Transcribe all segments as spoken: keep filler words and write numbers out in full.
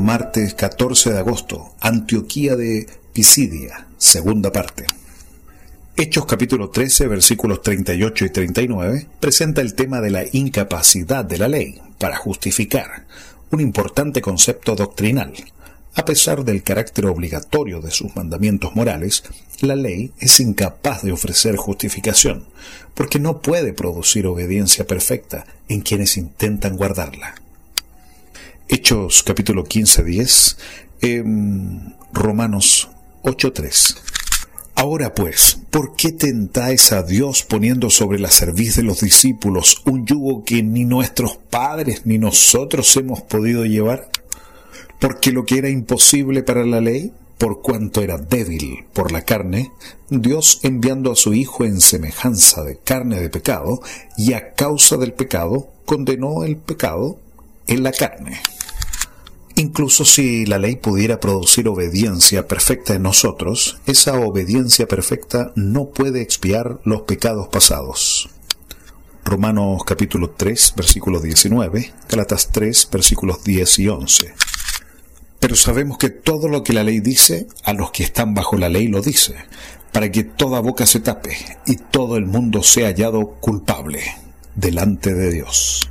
martes catorce de agosto, Antioquía de Pisidia, segunda parte. Hechos capítulo trece, versículos treinta y ocho y treinta y nueve, presenta el tema de la incapacidad de la ley para justificar, un importante concepto doctrinal. A pesar del carácter obligatorio de sus mandamientos morales, la ley es incapaz de ofrecer justificación, porque no puede producir obediencia perfecta en quienes intentan guardarla. Hechos capítulo quince, diez, eh, Romanos ocho, tres. Ahora pues, ¿por qué tentáis a Dios poniendo sobre la cerviz de los discípulos un yugo que ni nuestros padres ni nosotros hemos podido llevar? Porque lo que era imposible para la ley, por cuanto era débil por la carne, Dios enviando a su Hijo en semejanza de carne de pecado, y a causa del pecado, condenó el pecado en la carne. Incluso si la ley pudiera producir obediencia perfecta en nosotros, esa obediencia perfecta no puede expiar los pecados pasados. Romanos capítulo tres, versículo diecinueve, Gálatas tres, versículos diez y once. Pero sabemos que todo lo que la ley dice, a los que están bajo la ley lo dice, para que toda boca se tape y todo el mundo sea hallado culpable delante de Dios.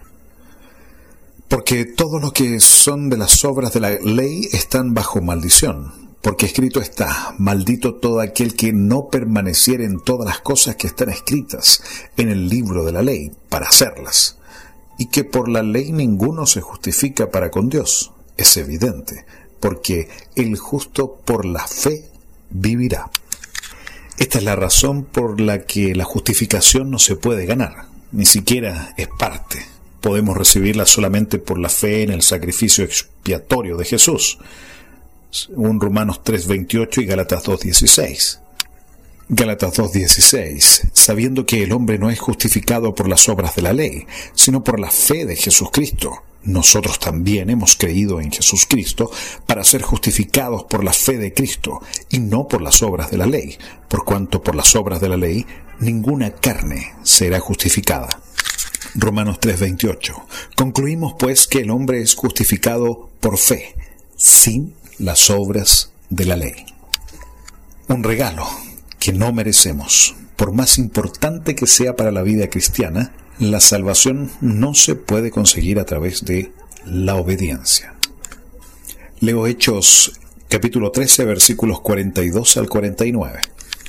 Porque todos los que son de las obras de la ley están bajo maldición, porque escrito está: maldito todo aquel que no permaneciere en todas las cosas que están escritas en el libro de la ley para hacerlas, y que por la ley ninguno se justifica para con Dios. Es evidente, porque el justo por la fe vivirá. Esta es la razón por la que la justificación no se puede ganar, ni siquiera es parte. Podemos recibirla solamente por la fe en el sacrificio expiatorio de Jesús, según Romanos tres, veintiocho y Gálatas dos, dieciséis. Gálatas dos, dieciséis, sabiendo que el hombre no es justificado por las obras de la ley, sino por la fe de Jesucristo. Nosotros también hemos creído en Jesucristo para ser justificados por la fe de Cristo, y no por las obras de la ley, por cuanto por las obras de la ley ninguna carne será justificada. Romanos tres, veintiocho. Concluimos pues que el hombre es justificado por fe, sin las obras de la ley. Un regalo que no merecemos. Por más importante que sea para la vida cristiana, la salvación no se puede conseguir a través de la obediencia. Leo Hechos capítulo trece, versículos cuarenta y dos al cuarenta y nueve.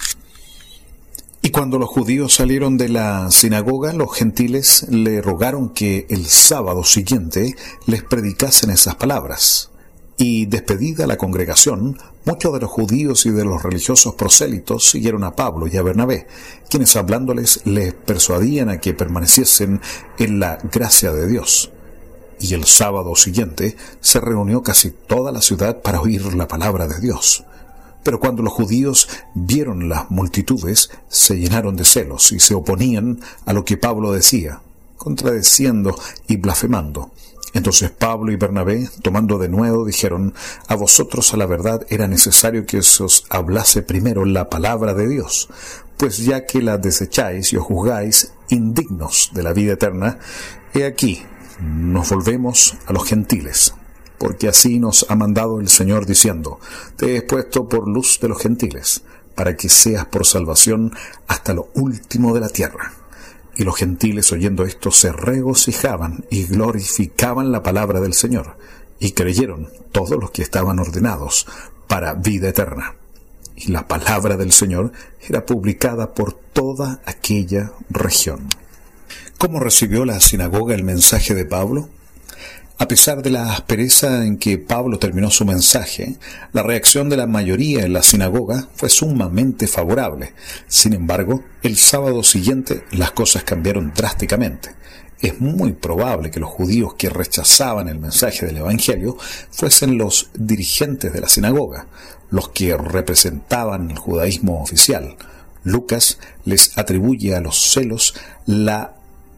Y cuando los judíos salieron de la sinagoga, los gentiles le rogaron que el sábado siguiente les predicasen esas palabras. Y despedida la congregación, muchos de los judíos y de los religiosos prosélitos siguieron a Pablo y a Bernabé, quienes hablándoles les persuadían a que permaneciesen en la gracia de Dios. Y el sábado siguiente se reunió casi toda la ciudad para oír la palabra de Dios. Pero cuando los judíos vieron las multitudes, se llenaron de celos y se oponían a lo que Pablo decía, contradeciendo y blasfemando. Entonces Pablo y Bernabé, tomando de nuevo, dijeron: a vosotros a la verdad era necesario que se os hablase primero la palabra de Dios, pues ya que la desecháis y os juzgáis indignos de la vida eterna, he aquí, nos volvemos a los gentiles, porque así nos ha mandado el Señor diciendo: te he puesto por luz de los gentiles, para que seas por salvación hasta lo último de la tierra. Y los gentiles, oyendo esto, se regocijaban y glorificaban la palabra del Señor, y creyeron todos los que estaban ordenados para vida eterna. Y la palabra del Señor era publicada por toda aquella región. ¿Cómo recibió la sinagoga el mensaje de Pablo? A pesar de la aspereza en que Pablo terminó su mensaje, la reacción de la mayoría en la sinagoga fue sumamente favorable. Sin embargo, el sábado siguiente las cosas cambiaron drásticamente. Es muy probable que los judíos que rechazaban el mensaje del Evangelio fuesen los dirigentes de la sinagoga, los que representaban el judaísmo oficial. Lucas les atribuye a los celos la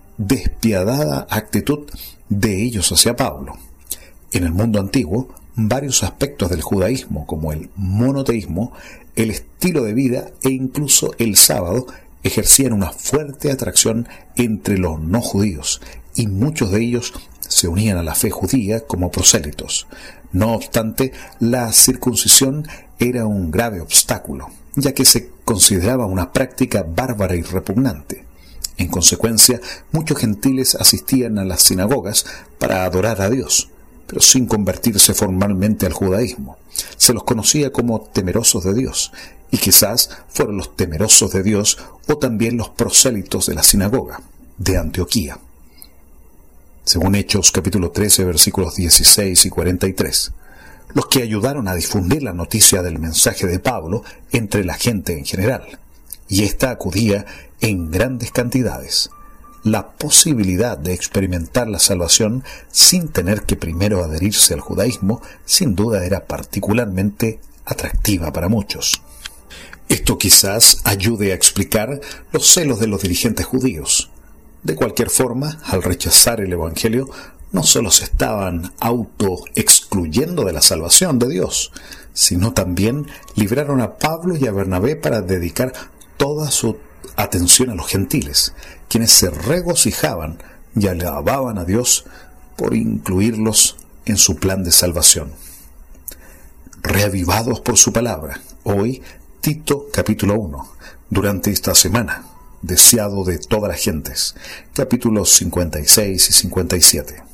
despiadada actitud de ellos hacia Pablo. En el mundo antiguo, varios aspectos del judaísmo, como el monoteísmo, el estilo de vida e incluso el sábado, ejercían una fuerte atracción entre los no judíos, y muchos de ellos se unían a la fe judía como prosélitos. No obstante, la circuncisión era un grave obstáculo, ya que se consideraba una práctica bárbara y repugnante. En consecuencia, muchos gentiles asistían a las sinagogas para adorar a Dios, pero sin convertirse formalmente al judaísmo. Se los conocía como temerosos de Dios, y quizás fueron los temerosos de Dios o también los prosélitos de la sinagoga de Antioquía. Según Hechos capítulo trece, versículos dieciséis y cuarenta y tres, los que ayudaron a difundir la noticia del mensaje de Pablo entre la gente en general, y ésta acudía en grandes cantidades. La posibilidad de experimentar la salvación sin tener que primero adherirse al judaísmo, sin duda era particularmente atractiva para muchos. Esto quizás ayude a explicar los celos de los dirigentes judíos. De cualquier forma, al rechazar el Evangelio, no solo se estaban auto-excluyendo de la salvación de Dios, sino también libraron a Pablo y a Bernabé para dedicar toda su atención a los gentiles, quienes se regocijaban y alababan a Dios por incluirlos en su plan de salvación. Reavivados por su palabra, hoy Tito capítulo uno, durante esta semana, deseado de todas las gentes, capítulos cincuenta y seis y cincuenta y siete.